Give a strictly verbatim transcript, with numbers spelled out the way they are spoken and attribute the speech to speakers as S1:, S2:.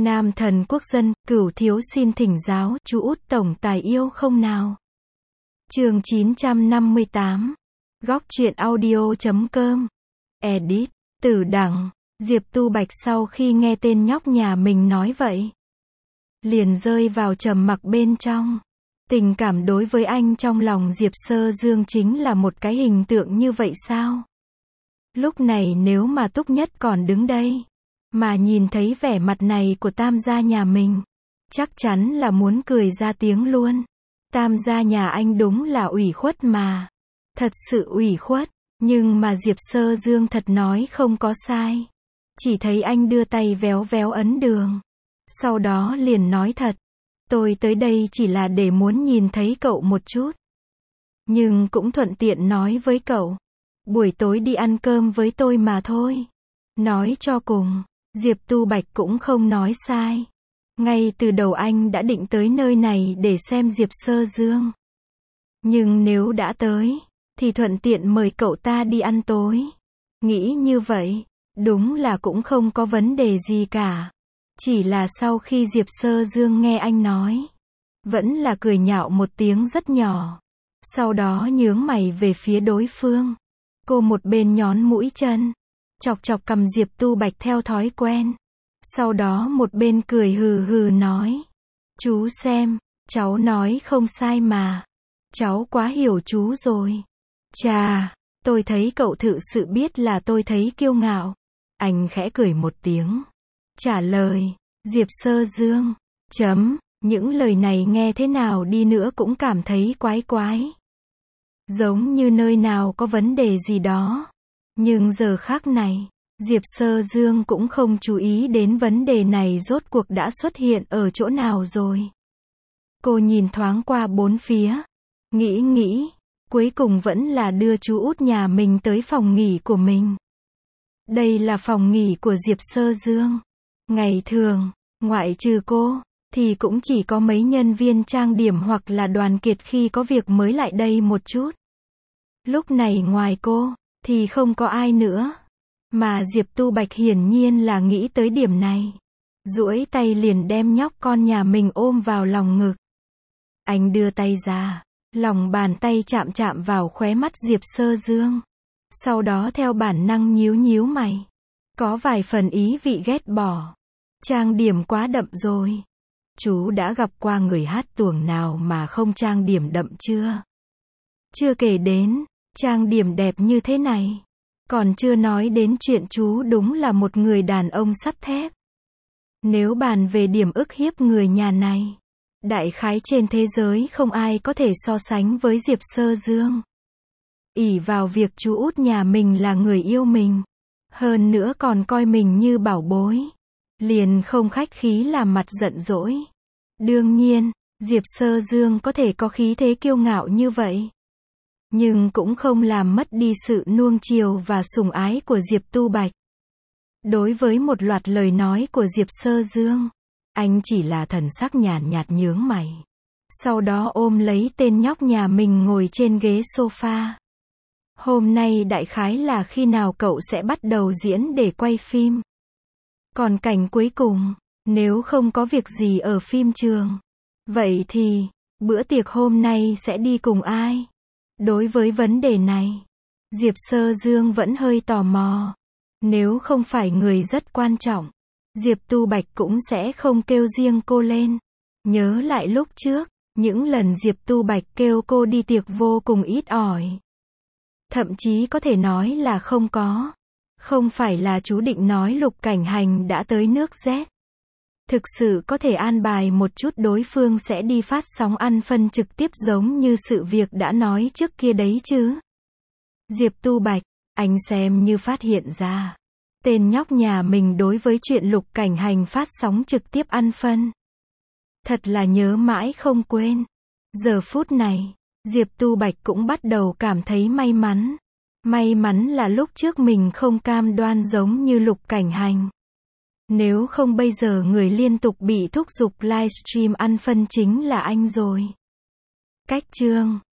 S1: Nam thần quốc dân, cửu thiếu xin thỉnh giáo, chú út tổng tài yêu không nào? Chương chín trăm năm mươi tám. Góc truyện audio chấm com. Edit. Tử Đằng. Diệp Tu Bạch sau khi nghe tên nhóc nhà mình nói vậy, liền rơi vào trầm mặc bên trong. Tình cảm đối với anh trong lòng Diệp Sơ Dương chính là một cái hình tượng như vậy sao? Lúc này nếu mà Túc Nhất còn đứng đây, mà nhìn thấy vẻ mặt này của Tam gia nhà mình, chắc chắn là muốn cười ra tiếng luôn. Tam gia nhà anh đúng là ủy khuất mà. Thật sự ủy khuất, nhưng mà Diệp Sơ Dương thật nói không có sai. Chỉ thấy anh đưa tay véo véo ấn đường. Sau đó liền nói thật, tôi tới đây chỉ là để muốn nhìn thấy cậu một chút. Nhưng cũng thuận tiện nói với cậu, buổi tối đi ăn cơm với tôi mà thôi. Nói cho cùng, Diệp Tu Bạch cũng không nói sai. Ngay từ đầu anh đã định tới nơi này để xem Diệp Sơ Dương. Nhưng nếu đã tới, thì thuận tiện mời cậu ta đi ăn tối. Nghĩ như vậy, đúng là cũng không có vấn đề gì cả. Chỉ là sau khi Diệp Sơ Dương nghe anh nói, vẫn là cười nhạo một tiếng rất nhỏ. Sau đó nhướng mày về phía đối phương. Cô một bên nhón mũi chân, chọc chọc cằm Diệp Tu Bạch theo thói quen. Sau đó một bên cười hừ hừ nói, chú xem, cháu nói không sai mà. Cháu quá hiểu chú rồi. Chà, tôi thấy cậu thực sự biết là tôi thấy kiêu ngạo. Anh khẽ cười một tiếng, trả lời, Diệp Sơ Dương, chấm, những lời này nghe thế nào đi nữa cũng cảm thấy quái quái. Giống như nơi nào có vấn đề gì đó. Nhưng giờ khác này, Diệp Sơ Dương cũng không chú ý đến vấn đề này rốt cuộc đã xuất hiện ở chỗ nào rồi. Cô nhìn thoáng qua bốn phía, nghĩ nghĩ, cuối cùng vẫn là đưa chú út nhà mình tới phòng nghỉ của mình. Đây là phòng nghỉ của Diệp Sơ Dương. Ngày thường, ngoại trừ cô, thì cũng chỉ có mấy nhân viên trang điểm hoặc là Đoàn Kiệt khi có việc mới lại đây một chút. Lúc này ngoài cô, thì không có ai nữa. Mà Diệp Tu Bạch hiển nhiên là nghĩ tới điểm này. Duỗi tay liền đem nhóc con nhà mình ôm vào lòng ngực. Anh đưa tay ra, lòng bàn tay chạm chạm vào khóe mắt Diệp Sơ Dương. Sau đó theo bản năng nhíu nhíu mày. Có vài phần ý vị ghét bỏ. Trang điểm quá đậm rồi. Chú đã gặp qua người hát tuồng nào mà không trang điểm đậm chưa? Chưa kể đến, trang điểm đẹp như thế này. Còn chưa nói đến chuyện chú đúng là một người đàn ông sắt thép. Nếu bàn về điểm ức hiếp người nhà này, đại khái trên thế giới không ai có thể so sánh với Diệp Sơ Dương. Ỷ vào việc chú út nhà mình là người yêu mình, hơn nữa còn coi mình như bảo bối, liền không khách khí làm mặt giận dỗi. Đương nhiên, Diệp Sơ Dương có thể có khí thế kiêu ngạo như vậy, nhưng cũng không làm mất đi sự nuông chiều và sủng ái của Diệp Tu Bạch. Đối với một loạt lời nói của Diệp Sơ Dương, anh chỉ là thần sắc nhàn nhạt nhướng mày. Sau đó ôm lấy tên nhóc nhà mình ngồi trên ghế sofa. Hôm nay đại khái là khi nào cậu sẽ bắt đầu diễn để quay phim? Còn cảnh cuối cùng, nếu không có việc gì ở phim trường, vậy thì, bữa tiệc hôm nay sẽ đi cùng ai? Đối với vấn đề này, Diệp Sơ Dương vẫn hơi tò mò. Nếu không phải người rất quan trọng, Diệp Tu Bạch cũng sẽ không kêu riêng cô lên. Nhớ lại lúc trước, những lần Diệp Tu Bạch kêu cô đi tiệc vô cùng ít ỏi. Thậm chí có thể nói là không có. Không phải là chú định nói Lục Cảnh Hành đã tới nước Z. Thực sự có thể an bài một chút đối phương sẽ đi phát sóng ăn phân trực tiếp giống như sự việc đã nói trước kia đấy chứ. Diệp Tu Bạch, anh xem như phát hiện ra. Tên nhóc nhà mình đối với chuyện Lục Cảnh Hành phát sóng trực tiếp ăn phân. Thật là nhớ mãi không quên. Giờ phút này, Diệp Tu Bạch cũng bắt đầu cảm thấy may mắn. May mắn là lúc trước mình không cam đoan giống như Lục Cảnh Hành. Nếu không bây giờ người liên tục bị thúc giục livestream ăn phân chính là anh rồi. Cách chương